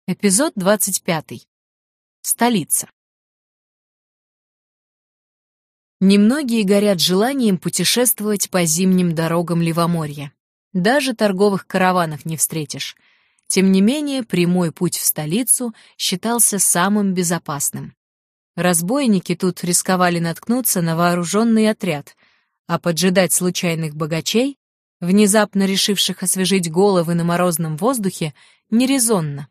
Эпизод 25. Столица. Немногие горят желанием путешествовать по зимним дорогам Ливоморья. Даже торговых караванов не встретишь. Тем не менее, прямой путь в столицу считался самым безопасным. Разбойники тут рисковали наткнуться на вооруженный отряд, а поджидать случайных богачей, внезапно решивших освежить головы на морозном воздухе, нерезонно.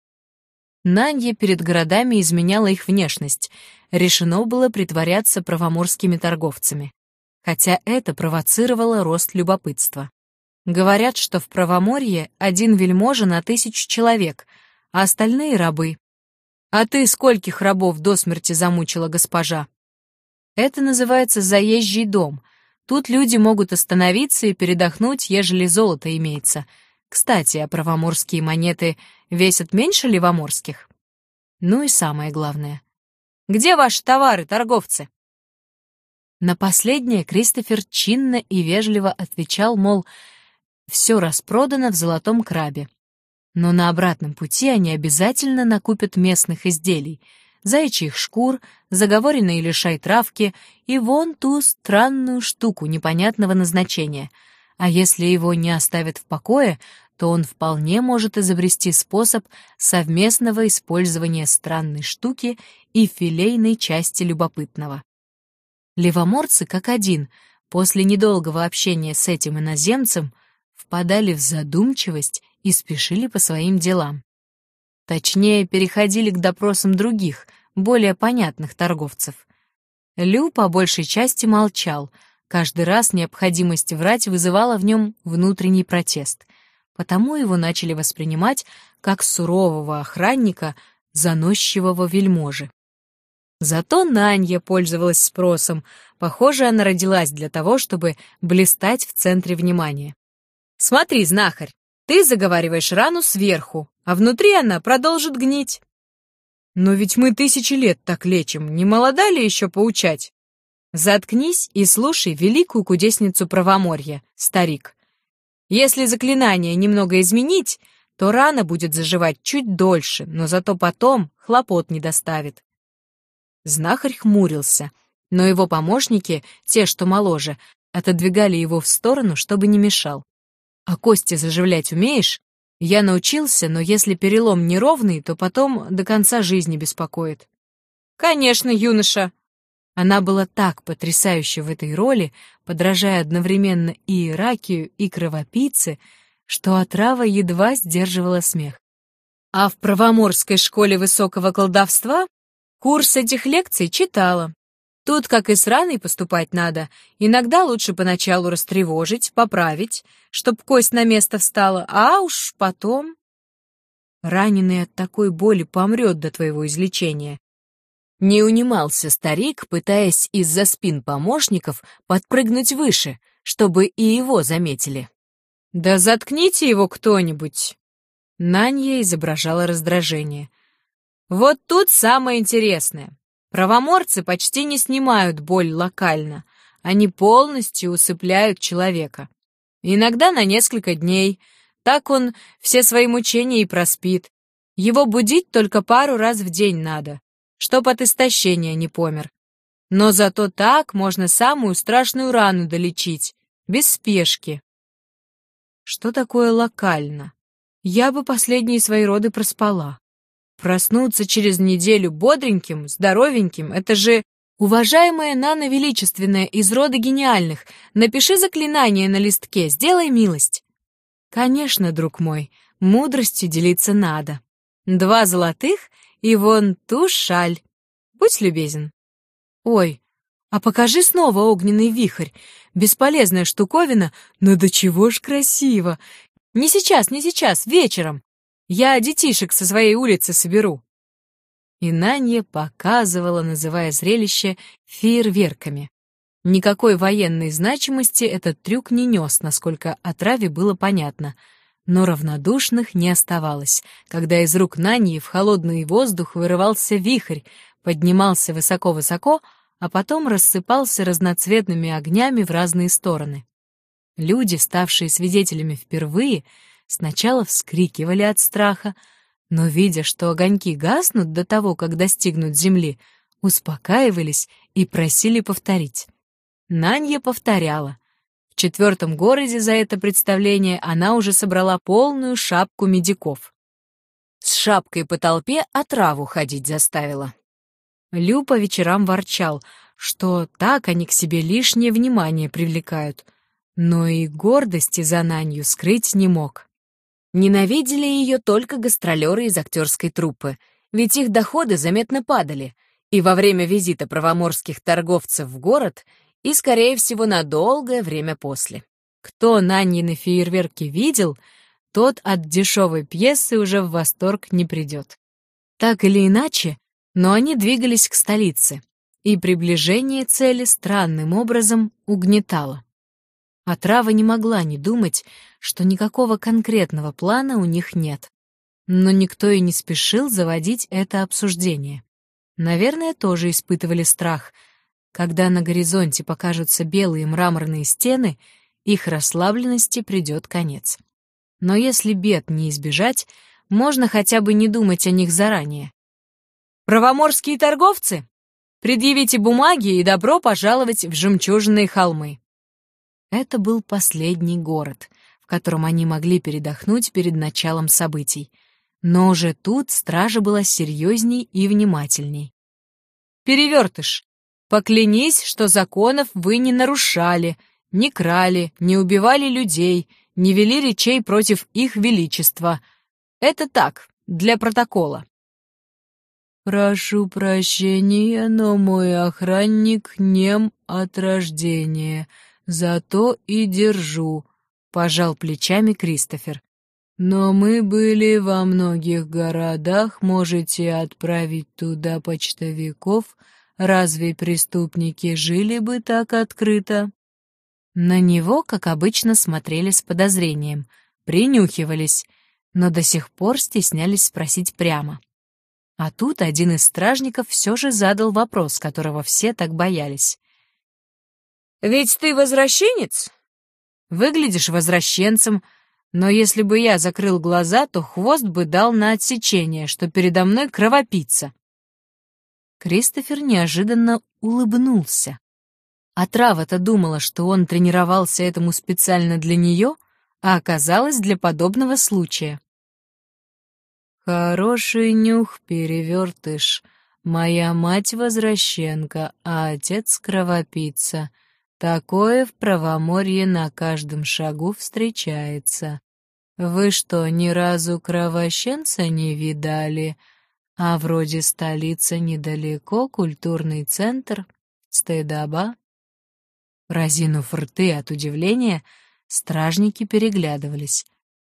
Нанья перед городами изменяла их внешность, решено было притворяться правоморскими торговцами. Хотя это провоцировало рост любопытства. Говорят, что в Правоморье один вельможа на 1000 человек, а остальные — рабы. «А ты скольких рабов до смерти замучила, госпожа?» Это называется заезжий дом. Тут люди могут остановиться и передохнуть, ежели золото имеется. Кстати, а правоморские монеты весят меньше ливоморских? Ну и самое главное. Где ваши товары, торговцы? На последнее Кристофер чинно и вежливо отвечал, мол, все распродано в Золотом Крабе. Но на обратном пути они обязательно накупят местных изделий, заячьих шкур, заговоренные лишай травки и вон ту странную штуку непонятного назначения. А если его не оставят в покое, то он вполне может изобрести способ совместного использования странной штуки и филейной части любопытного. Ливоморцы, как один, после недолгого общения с этим иноземцем, впадали в задумчивость и спешили по своим делам. Точнее, переходили к допросам других, более понятных торговцев. Лю по большей части молчал. Каждый раз необходимость врать вызывала в нем внутренний протест, потому его начали воспринимать как сурового охранника, заносчивого вельможи. Зато Нанья пользовалась спросом. Похоже, она родилась для того, чтобы блистать в центре внимания. «Смотри, знахарь, ты заговариваешь рану сверху, а внутри она продолжит гнить». «Но ведь мы 1000 лет так лечим, не молода ли еще поучать?» «Заткнись и слушай великую кудесницу Правоморья, старик. Если заклинание немного изменить, то рана будет заживать чуть дольше, но зато потом хлопот не доставит». Знахарь хмурился, но его помощники, те, что моложе, отодвигали его в сторону, чтобы не мешал. «А кости заживлять умеешь? Я научился, но если перелом неровный, то потом до конца жизни беспокоит». «Конечно, юноша». Она была так потрясающа в этой роли, подражая одновременно и Иракию, и кровопийце, что отрава едва сдерживала смех. А в Правоморской школе высокого колдовства курс этих лекций читала. Тут, как и с раной, поступать надо. Иногда лучше поначалу растревожить, поправить, чтоб кость на место встала, а уж потом... Раненый от такой боли помрет до твоего излечения. Не унимался старик, пытаясь из-за спин помощников подпрыгнуть выше, чтобы и его заметили. «Да заткните его кто-нибудь!» Нанья изображала раздражение. «Вот тут самое интересное. Правоморцы почти не снимают боль локально, они полностью усыпляют человека. Иногда на несколько дней, так он все свои мучения и проспит. Его будить только пару раз в день надо, чтоб от истощения не помер. Но зато так можно самую страшную рану долечить, без спешки». Что такое локально? Я бы последние свои роды проспала. Проснуться через неделю бодреньким, здоровеньким — это же... Уважаемая Нана Величественная из рода гениальных, напиши заклинание на листке, сделай милость. Конечно, друг мой, мудростью делиться надо. 2 золотых и вон ту шаль. Будь любезен. Ой, а покажи снова огненный вихрь. Бесполезная штуковина, но до чего ж красиво. Не сейчас, не сейчас, вечером. Я детишек со своей улицы соберу». И Нанья показывала, называя зрелище фейерверками. Никакой военной значимости этот трюк не нес, насколько отраве было понятно. Но равнодушных не оставалось, когда из рук Наньи в холодный воздух вырывался вихрь, поднимался высоко-высоко, а потом рассыпался разноцветными огнями в разные стороны. Люди, ставшие свидетелями впервые, сначала вскрикивали от страха, но, видя, что огоньки гаснут до того, как достигнут земли, успокаивались и просили повторить. Нанья повторяла. В 4-м городе за это представление она уже собрала полную шапку медиков. С шапкой по толпе отраву ходить заставила. Лю по вечерам ворчал, что так они к себе лишнее внимание привлекают, но и гордости за Нанью скрыть не мог. Ненавидели ее только гастролеры из актерской труппы, ведь их доходы заметно падали, и во время визита правоморских торговцев в город, и, скорее всего, на долгое время после. Кто Наньины фейерверки видел, тот от дешевой пьесы уже в восторг не придет. Так или иначе, но они двигались к столице, и приближение цели странным образом угнетало. Отрава не могла не думать, что никакого конкретного плана у них нет. Но никто и не спешил заводить это обсуждение. Наверное, тоже испытывали страх. Когда на горизонте покажутся белые мраморные стены, их расслабленности придет конец. Но если бед не избежать, можно хотя бы не думать о них заранее. «Правоморские торговцы, предъявите бумаги и добро пожаловать в Жемчужные холмы». Это был последний город, в котором они могли передохнуть перед началом событий. Но уже тут стража была серьезней и внимательней. «Перевертыш, поклянись, что законов вы не нарушали, не крали, не убивали людей, не вели речей против их величества. Это так, для протокола». «Прошу прощения, но мой охранник нем от рождения, зато и держу», — пожал плечами Кристофер. «Но мы были во многих городах, можете отправить туда почтовиков. Разве преступники жили бы так открыто?» На него, как обычно, смотрели с подозрением, принюхивались, но до сих пор стеснялись спросить прямо. А тут один из стражников все же задал вопрос, которого все так боялись. «Ведь ты возвращенец?» «Выглядишь возвращенцем, но если бы я закрыл глаза, то хвост бы дал на отсечение, что передо мной кровопийца». Кристофер неожиданно улыбнулся. Отрава-то думала, что он тренировался этому специально для нее, а оказалось для подобного случая. «Хороший нюх, перевертыш. Моя мать возвращенка, а отец кровопийца. Такое в Правоморье на каждом шагу встречается. Вы что, ни разу кровощенца не видали? А вроде столица недалеко, культурный центр, стыдоба». Разинув рты от удивления, стражники переглядывались.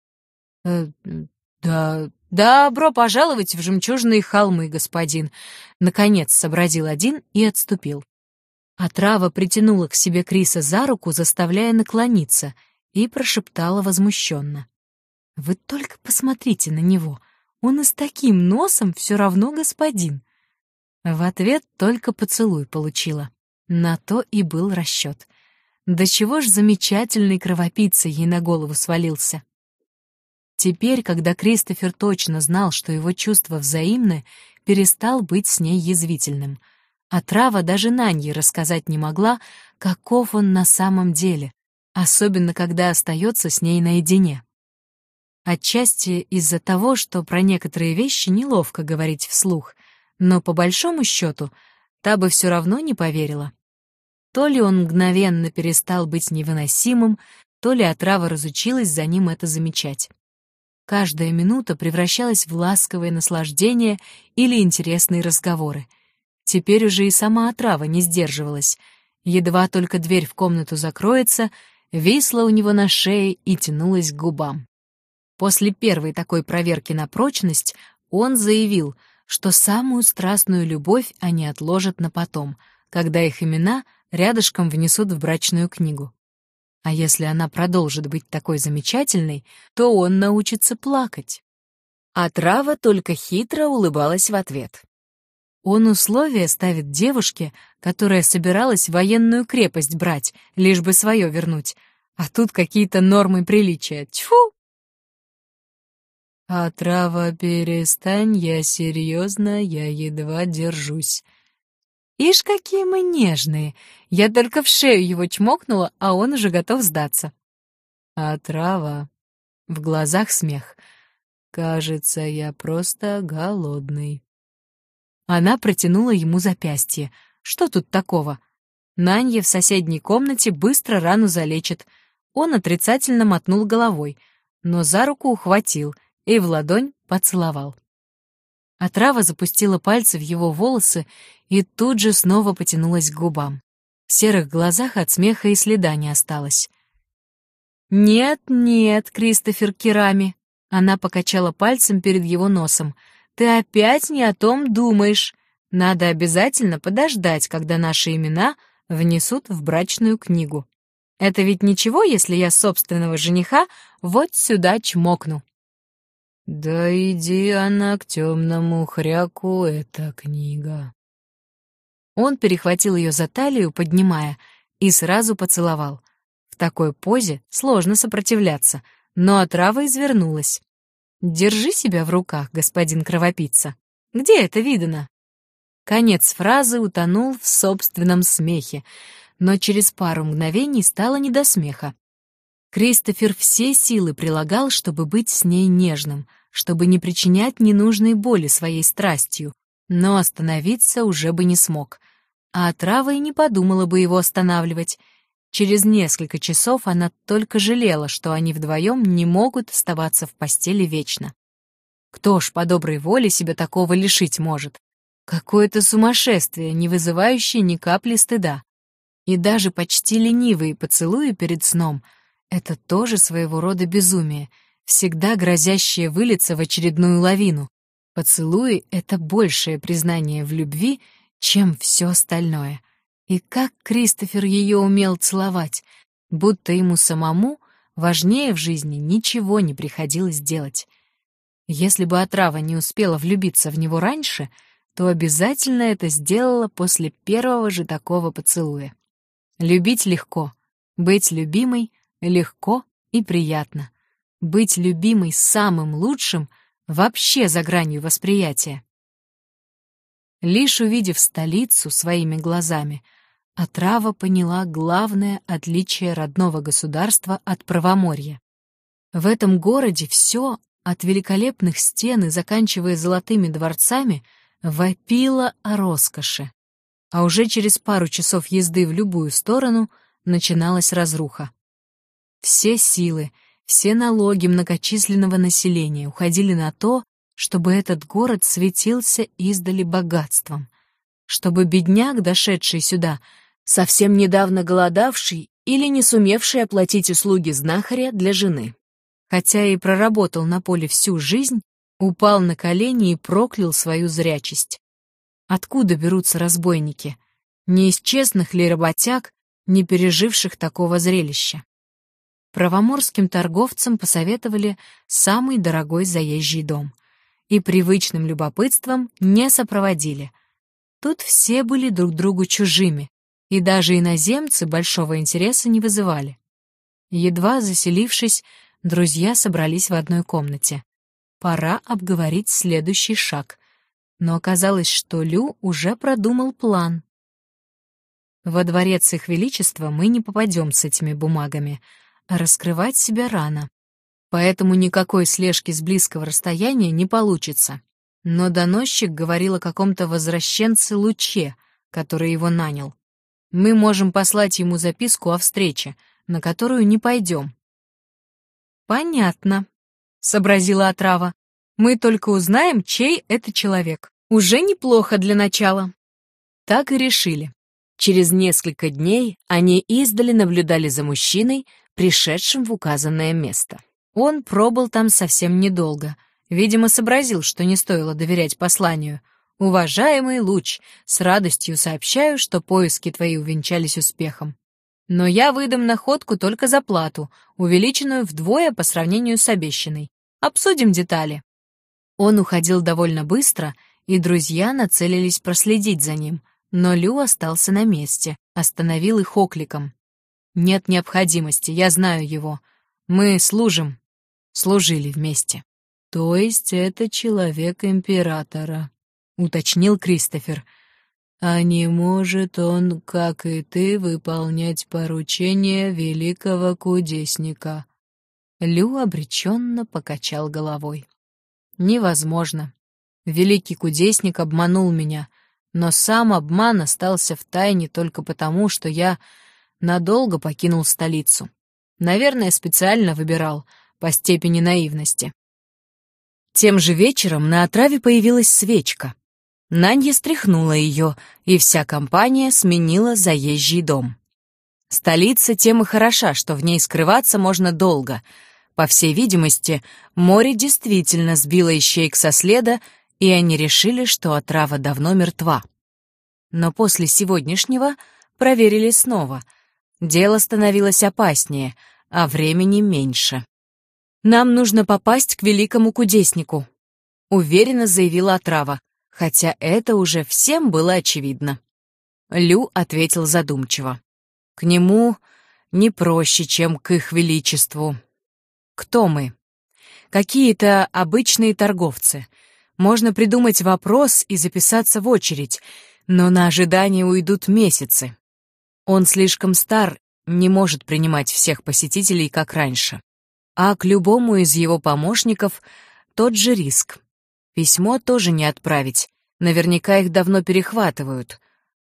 «Да, добро пожаловать в Жемчужные холмы, господин!» Наконец сообразил один и отступил. Отрава притянула к себе Криса за руку, заставляя наклониться, и прошептала возмущенно. «Вы только посмотрите на него, он и с таким носом все равно господин!» В ответ только поцелуй получила. На то и был расчет. Да чего ж замечательный кровопийца ей на голову свалился. Теперь, когда Кристофер точно знал, что его чувства взаимны, перестал быть с ней язвительным. Отрава даже Нанье рассказать не могла, каков он на самом деле, особенно когда остается с ней наедине. Отчасти из-за того, что про некоторые вещи неловко говорить вслух, но по большому счету та бы все равно не поверила. То ли он мгновенно перестал быть невыносимым, то ли отрава разучилась за ним это замечать. Каждая минута превращалась в ласковое наслаждение или интересные разговоры. Теперь уже и сама отрава не сдерживалась. Едва только дверь в комнату закроется, висла у него на шее и тянулась к губам. После первой такой проверки на прочность он заявил, что самую страстную любовь они отложат на потом, когда их имена рядышком внесут в брачную книгу. А если она продолжит быть такой замечательной, то он научится плакать. Отрава только хитро улыбалась в ответ. Он условия ставит девушке, которая собиралась военную крепость брать, лишь бы свое вернуть. А тут какие-то нормы приличия. Тьфу! «Отрава, перестань, я серьезно, я едва держусь». Ишь, какие мы нежные. Я только в шею его чмокнула, а он уже готов сдаться. «Отрава». В глазах смех. «Кажется, я просто голодный». Она протянула ему запястье. Что тут такого? Нанья в соседней комнате быстро рану залечит. Он отрицательно мотнул головой, но за руку ухватил и в ладонь поцеловал. Отрава запустила пальцы в его волосы и тут же снова потянулась к губам. В серых глазах от смеха и следа не осталось. «Нет, нет, Кристофер Керами», — она покачала пальцем перед его носом, — «ты опять не о том думаешь. Надо обязательно подождать, когда наши имена внесут в брачную книгу. Это ведь ничего, если я собственного жениха вот сюда чмокну». «Да иди она к темному хряку, эта книга». Он перехватил ее за талию, поднимая, и сразу поцеловал. В такой позе сложно сопротивляться, но отрава извернулась. «Держи себя в руках, господин кровопийца. Где это видано?» Конец фразы утонул в собственном смехе, но через пару мгновений стало не до смеха. Кристофер все силы прилагал, чтобы быть с ней нежным, чтобы не причинять ненужной боли своей страстью, но остановиться уже бы не смог. А отрава и не подумала бы его останавливать. Через несколько часов она только жалела, что они вдвоем не могут оставаться в постели вечно. Кто ж по доброй воле себя такого лишить может? Какое-то сумасшествие, не вызывающее ни капли стыда. И даже почти ленивые поцелуи перед сном — это тоже своего рода безумие, всегда грозящее вылиться в очередную лавину. Поцелуи — это большее признание в любви, чем все остальное. И как Кристофер ее умел целовать, будто ему самому важнее в жизни ничего не приходилось делать. Если бы отрава не успела влюбиться в него раньше, то обязательно это сделала после первого же такого поцелуя. Любить легко, быть любимой легко и приятно. Быть любимой самым лучшим вообще за гранью восприятия. Лишь увидев столицу своими глазами, отрава поняла главное отличие родного государства от Правоморья. В этом городе все, от великолепных стен и заканчивая золотыми дворцами, вопило о роскоши. А уже через пару часов езды в любую сторону начиналась разруха. Все силы, все налоги многочисленного населения уходили на то, чтобы этот город светился издали богатством, чтобы бедняк, дошедший сюда, совсем недавно голодавший или не сумевший оплатить услуги знахаря для жены, хотя и проработал на поле всю жизнь, упал на колени и проклял свою зрячесть. Откуда берутся разбойники? Не из честных ли работяг, не переживших такого зрелища? Правоморским торговцам посоветовали самый дорогой заезжий дом и привычным любопытством не сопроводили. Тут все были друг другу чужими, и даже иноземцы большого интереса не вызывали. Едва заселившись, друзья собрались в одной комнате. Пора обговорить следующий шаг. Но оказалось, что Лю уже продумал план. Во дворец их величества мы не попадем с этими бумагами, а раскрывать себя рано. Поэтому никакой слежки с близкого расстояния не получится. Но доносчик говорил о каком-то возвращенце Луче, который его нанял. Мы можем послать ему записку о встрече, на которую не пойдем. «Понятно», — сообразила отрава. «Мы только узнаем, чей это человек. Уже неплохо для начала». Так и решили. Через несколько дней они издали наблюдали за мужчиной, пришедшим в указанное место. Он пробыл там совсем недолго. Видимо, сообразил, что не стоило доверять посланию. «Уважаемый Луч, с радостью сообщаю, что поиски твои увенчались успехом. Но я выдам находку только за плату, увеличенную вдвое по сравнению с обещанной. Обсудим детали». Он уходил довольно быстро, и друзья нацелились проследить за ним, но Лю остался на месте, остановил их окликом. «Нет необходимости, я знаю его. Мы служили вместе». «То есть это человек императора», — уточнил Кристофер. «А не может он, как и ты, выполнять поручения великого кудесника?» Лю обреченно покачал головой. «Невозможно. Великий кудесник обманул меня, но сам обман остался в тайне только потому, что я надолго покинул столицу. Наверное, специально выбирал по степени наивности». Тем же вечером на отраве появилась свечка. Нанья стряхнула ее, и вся компания сменила заезжий дом. Столица тем и хороша, что в ней скрываться можно долго. По всей видимости, море действительно сбило ищеек со следа, и они решили, что отрава давно мертва. Но после сегодняшнего проверили снова. Дело становилось опаснее, а времени меньше. «Нам нужно попасть к великому кудеснику», — уверенно заявила отрава, хотя это уже всем было очевидно. Лю ответил задумчиво. «К нему не проще, чем к их величеству. Кто мы? Какие-то обычные торговцы. Можно придумать вопрос и записаться в очередь, но на ожидание уйдут месяцы. Он слишком стар, не может принимать всех посетителей, как раньше. А к любому из его помощников тот же риск. Письмо тоже не отправить, наверняка их давно перехватывают.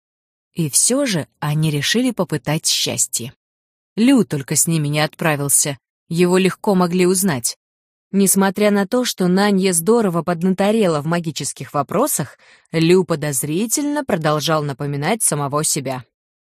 И все же они решили попытать счастье. Лю только с ними не отправился, его легко могли узнать. Несмотря на то, что Нанья здорово поднаторела в магических вопросах, Лю подозрительно продолжал напоминать самого себя.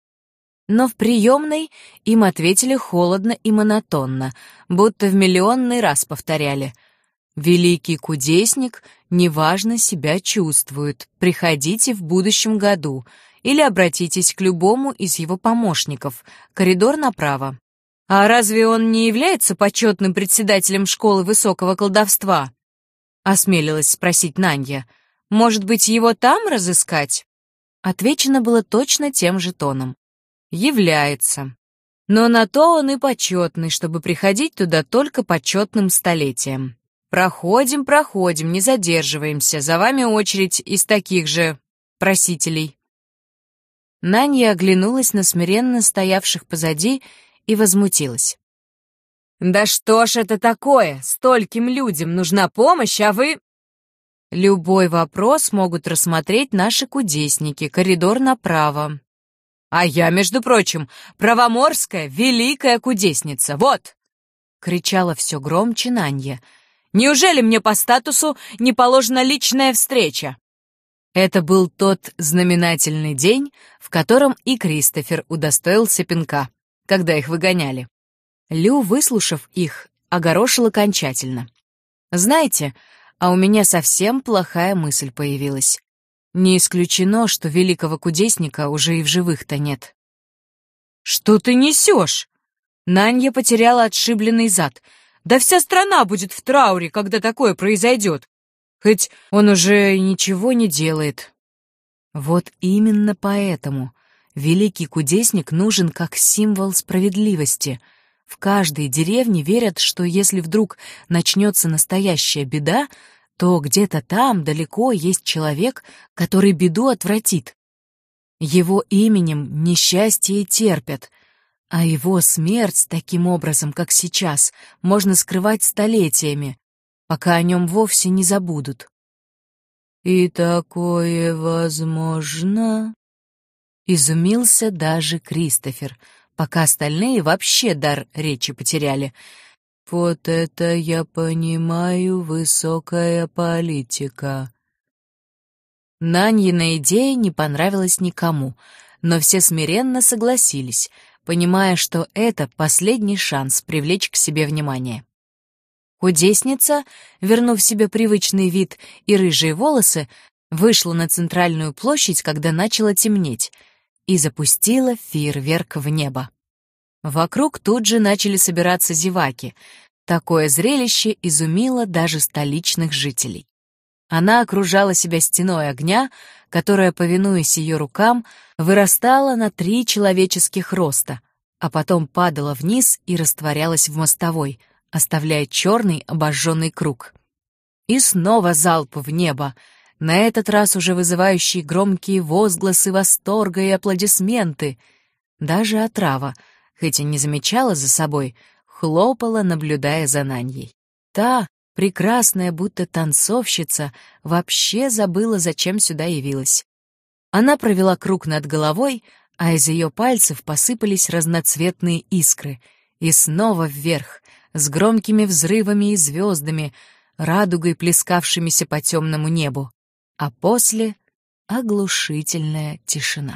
Но в приемной им ответили холодно и монотонно, будто в миллионный раз повторяли: «Великий кудесник неважно себя чувствует, приходите в будущем году или обратитесь к любому из его помощников, коридор направо». «А разве он не является почетным председателем школы высокого колдовства?» — осмелилась спросить Нанья. «Может быть, его там разыскать?» Отвечено было точно тем же тоном. «Является. Но на то он и почетный, чтобы приходить туда только почетным столетием. Проходим, не задерживаемся, за вами очередь из таких же просителей». Нанья оглянулась на смиренно стоявших позади и возмутилась. «Да что ж это такое? Стольким людям нужна помощь, а вы...» «Любой вопрос могут рассмотреть наши кудесники, коридор направо». «А я, между прочим, Правоморская великая кудесница, вот!» — кричала все громче Нанья. «Неужели мне по статусу не положена личная встреча?» Это был тот знаменательный день, в котором и Кристофер удостоился пинка, когда их выгоняли. Лю, выслушав их, огорошил окончательно. «Знаете, а у меня совсем плохая мысль появилась. Не исключено, что великого кудесника уже и в живых-то нет». «Что ты несешь?» Нанья потеряла отшибленный зад. «Да вся страна будет в трауре, когда такое произойдет. Хоть он уже ничего не делает». Вот именно поэтому великий кудесник нужен как символ справедливости. В каждой деревне верят, что если вдруг начнется настоящая беда, то где-то там, далеко, есть человек, который беду отвратит. Его именем несчастье терпят, а его смерть таким образом, как сейчас, можно скрывать столетиями, пока о нем вовсе не забудут. «И такое возможно?» — изумился даже Кристофер, пока остальные вообще дар речи потеряли. «Вот это я понимаю, высокая политика». Наньина идея не понравилась никому, но все смиренно согласились, понимая, что это последний шанс привлечь к себе внимание. Кудесница, вернув себе привычный вид и рыжие волосы, вышла на центральную площадь, когда начало темнеть, и запустила фейерверк в небо. Вокруг тут же начали собираться зеваки. Такое зрелище изумило даже столичных жителей. Она окружала себя стеной огня, которая, повинуясь ее рукам, вырастала на 3 человеческих роста, а потом падала вниз и растворялась в мостовой, оставляя черный обожженный круг. И снова залп в небо, на этот раз уже вызывающий громкие возгласы восторга и аплодисменты. Даже отрава, хоть и не замечала за собой, хлопала, наблюдая за Наньей. Та, прекрасная, будто танцовщица, вообще забыла, зачем сюда явилась. Она провела круг над головой, а из ее пальцев посыпались разноцветные искры. И снова вверх, с громкими взрывами и звездами, радугой, плескавшимися по темному небу. А после — оглушительная тишина.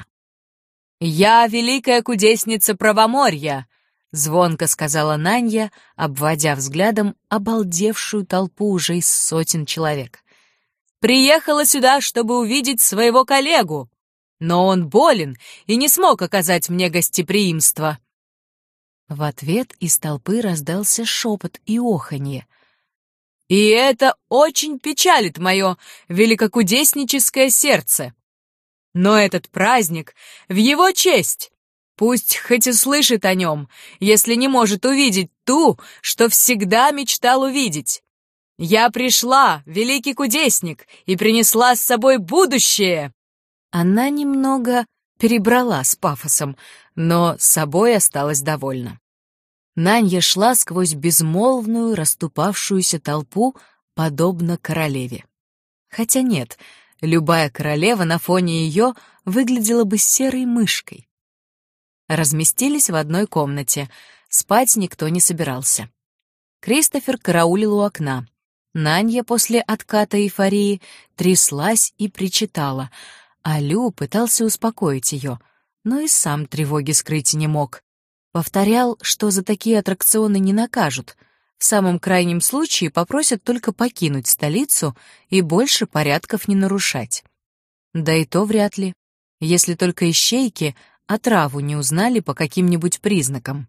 «Я великая кудесница Правоморья!» — звонко сказала Нанья, обводя взглядом обалдевшую толпу уже из сотен человек. «Приехала сюда, чтобы увидеть своего коллегу, но он болен и не смог оказать мне гостеприимство». В ответ из толпы раздался шепот и оханье. «И это очень печалит мое великокудесническое сердце. Но этот праздник в его честь. Пусть хоть и слышит о нем, если не может увидеть ту, что всегда мечтал увидеть. Я пришла, великий кудесник, и принесла с собой будущее». Она немного перебрала с пафосом, но собой осталась довольна. Нанья шла сквозь безмолвную, расступавшуюся толпу, подобно королеве. Хотя нет, любая королева на фоне ее выглядела бы серой мышкой. Разместились в одной комнате, спать никто не собирался. Кристофер караулил у окна. Нанья после отката эйфории тряслась и причитала, а Лю пытался успокоить ее, но и сам тревоги скрыть не мог. Повторял, что за такие аттракционы не накажут, в самом крайнем случае попросят только покинуть столицу и больше порядков не нарушать. Да и то вряд ли, если только ищейки отраву не узнали по каким-нибудь признакам.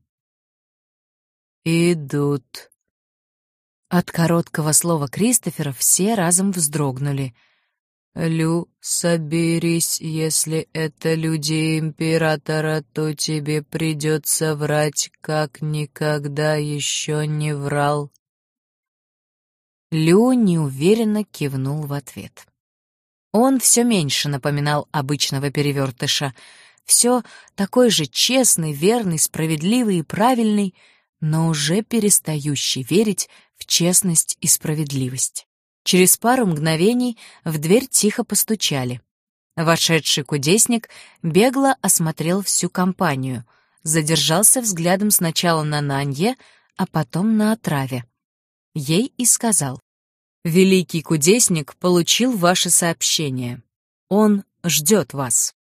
«Идут». От короткого слова Кристофера все разом вздрогнули. «Лю, соберись, если это люди императора, то тебе придется врать, как никогда еще не врал». Лю неуверенно кивнул в ответ. Он все меньше напоминал обычного перевертыша, все такой же честный, верный, справедливый и правильный, но уже перестающий верить в честность и справедливость. Через пару мгновений в дверь тихо постучали. Вошедший кудесник бегло осмотрел всю компанию, задержался взглядом сначала на Нанье, а потом на отраве. Ей и сказал: «Великий кудесник получил ваше сообщение. Он ждет вас».